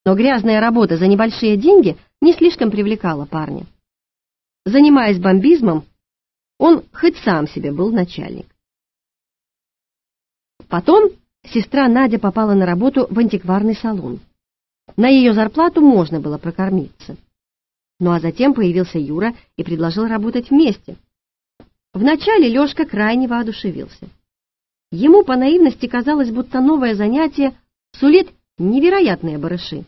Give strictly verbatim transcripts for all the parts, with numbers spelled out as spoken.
Но грязная работа за небольшие деньги не слишком привлекала парня. Занимаясь бомбизмом, он хоть сам себе был начальник. Потом сестра Надя попала на работу в антикварный салон. На ее зарплату можно было прокормиться. Ну а затем появился Юра и предложил работать вместе. Вначале Лешка крайне воодушевился. Ему по наивности казалось, будто новое занятие сулит невероятные барыши.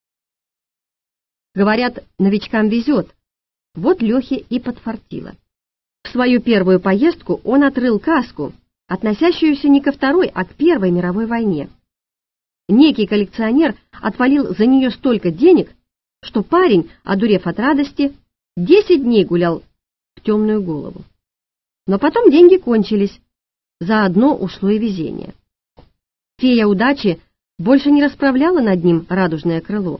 Говорят, новичкам везет. Вот Лехе и подфартило. В свою первую поездку он отрыл каску, относящуюся не ко Второй, а к Первой мировой войне. Некий коллекционер отвалил за нее столько денег, что парень, одурев от радости, десять дней гулял в темную голову. Но потом деньги кончились, заодно ушло и везение. Фея удачи больше не расправляла над ним радужное крыло.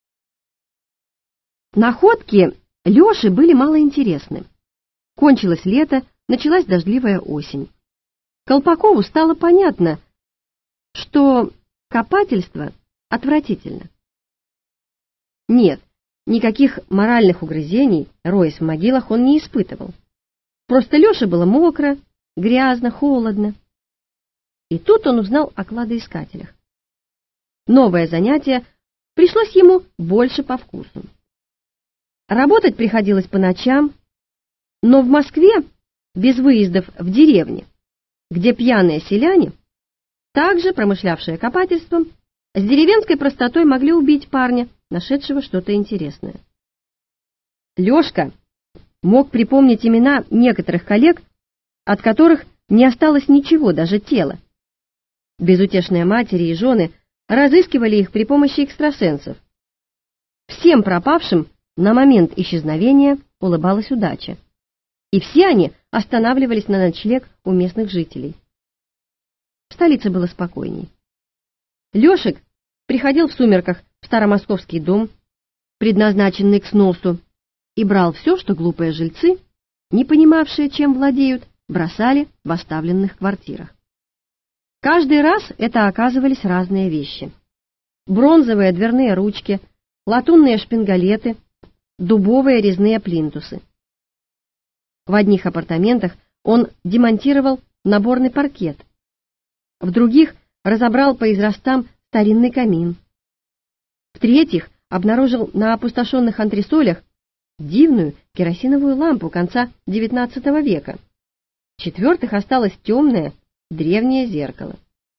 Находки Леши были малоинтересны. Кончилось лето, началась дождливая осень. Колпакову стало понятно, что копательство отвратительно. Нет, никаких моральных угрызений, роясь в могилах, он не испытывал. Просто Леше было мокро, грязно, холодно. И тут он узнал о кладоискателях. Новое занятие пришлось ему больше по вкусу. Работать приходилось по ночам, но в Москве, без выездов в деревне, где пьяные селяне, также промышлявшие копательством, с деревенской простотой могли убить парня, нашедшего что-то интересное. Лешка мог припомнить имена некоторых коллег, от которых не осталось ничего, даже тела. Безутешные матери и жены разыскивали их при помощи экстрасенсов. Всем пропавшим на момент исчезновения улыбалась удача, и все они останавливались на ночлег у местных жителей. В столице было спокойней. Лешек приходил в сумерках в старомосковский дом, предназначенный к сносу, и брал все, что глупые жильцы, не понимавшие, чем владеют, бросали в оставленных квартирах. Каждый раз это оказывались разные вещи. Бронзовые дверные ручки, латунные шпингалеты, дубовые резные плинтусы. В одних апартаментах он демонтировал наборный паркет, в других разобрал по израстам старинный камин, в третьих обнаружил на опустошенных антресолях дивную керосиновую лампу конца девятнадцатого века, в четвертых осталось темное древнее зеркало.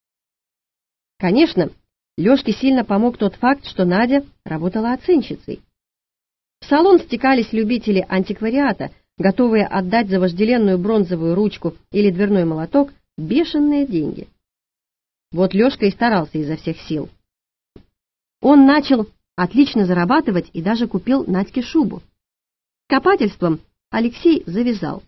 Конечно, Лешке сильно помог тот факт, что Надя работала оценщицей. В салон стекались любители антиквариата, готовые отдать за вожделенную бронзовую ручку или дверной молоток бешеные деньги. Вот Лешка и старался изо всех сил. Он начал отлично зарабатывать и даже купил Надьке шубу. Копательством Алексей завязал.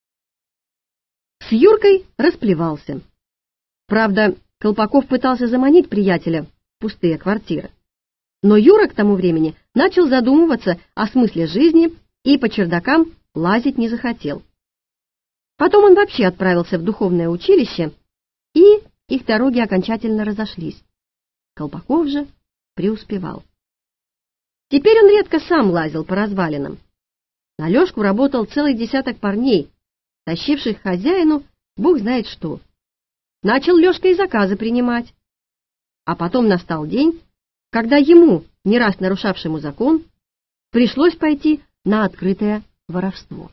С Юркой расплевался. Правда, Колпаков пытался заманить приятеля в пустые квартиры. Но Юра к тому времени начал задумываться о смысле жизни и по чердакам лазить не захотел. Потом он вообще отправился в духовное училище, и их дороги окончательно разошлись. Колпаков же преуспевал. Теперь он редко сам лазил по развалинам. На Лешку работал целый десяток парней, тащивших хозяину бог знает что. Начал Лешка и заказы принимать. А потом настал день, когда ему, не раз нарушавшему закон, пришлось пойти на открытое воровство.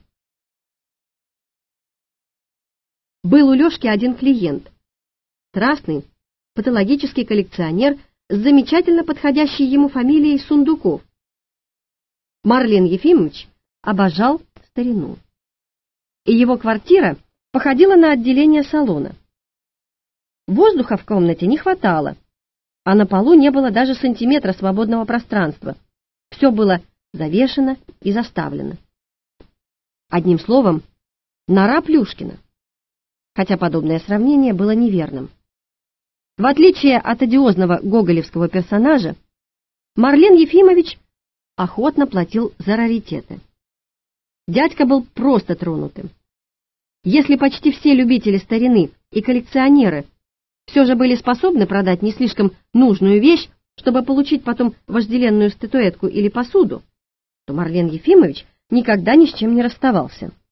Был у Лешки один клиент, страстный, патологический коллекционер с замечательно подходящей ему фамилией Сундуков. Марлен Ефимович обожал старину, и его квартира походила на отделение салона. Воздуха в комнате не хватало, а на полу не было даже сантиметра свободного пространства. Все было завешено и заставлено. Одним словом, нора Плюшкина. Хотя подобное сравнение было неверным. В отличие от одиозного гоголевского персонажа, Марлен Ефимович охотно платил за раритеты. Дядька был просто тронутым. Если почти все любители старины и коллекционеры все же были способны продать не слишком нужную вещь чтобы получить потом вожделенную статуэтку или посуду, то Марлен Ефимович никогда ни с чем не расставался.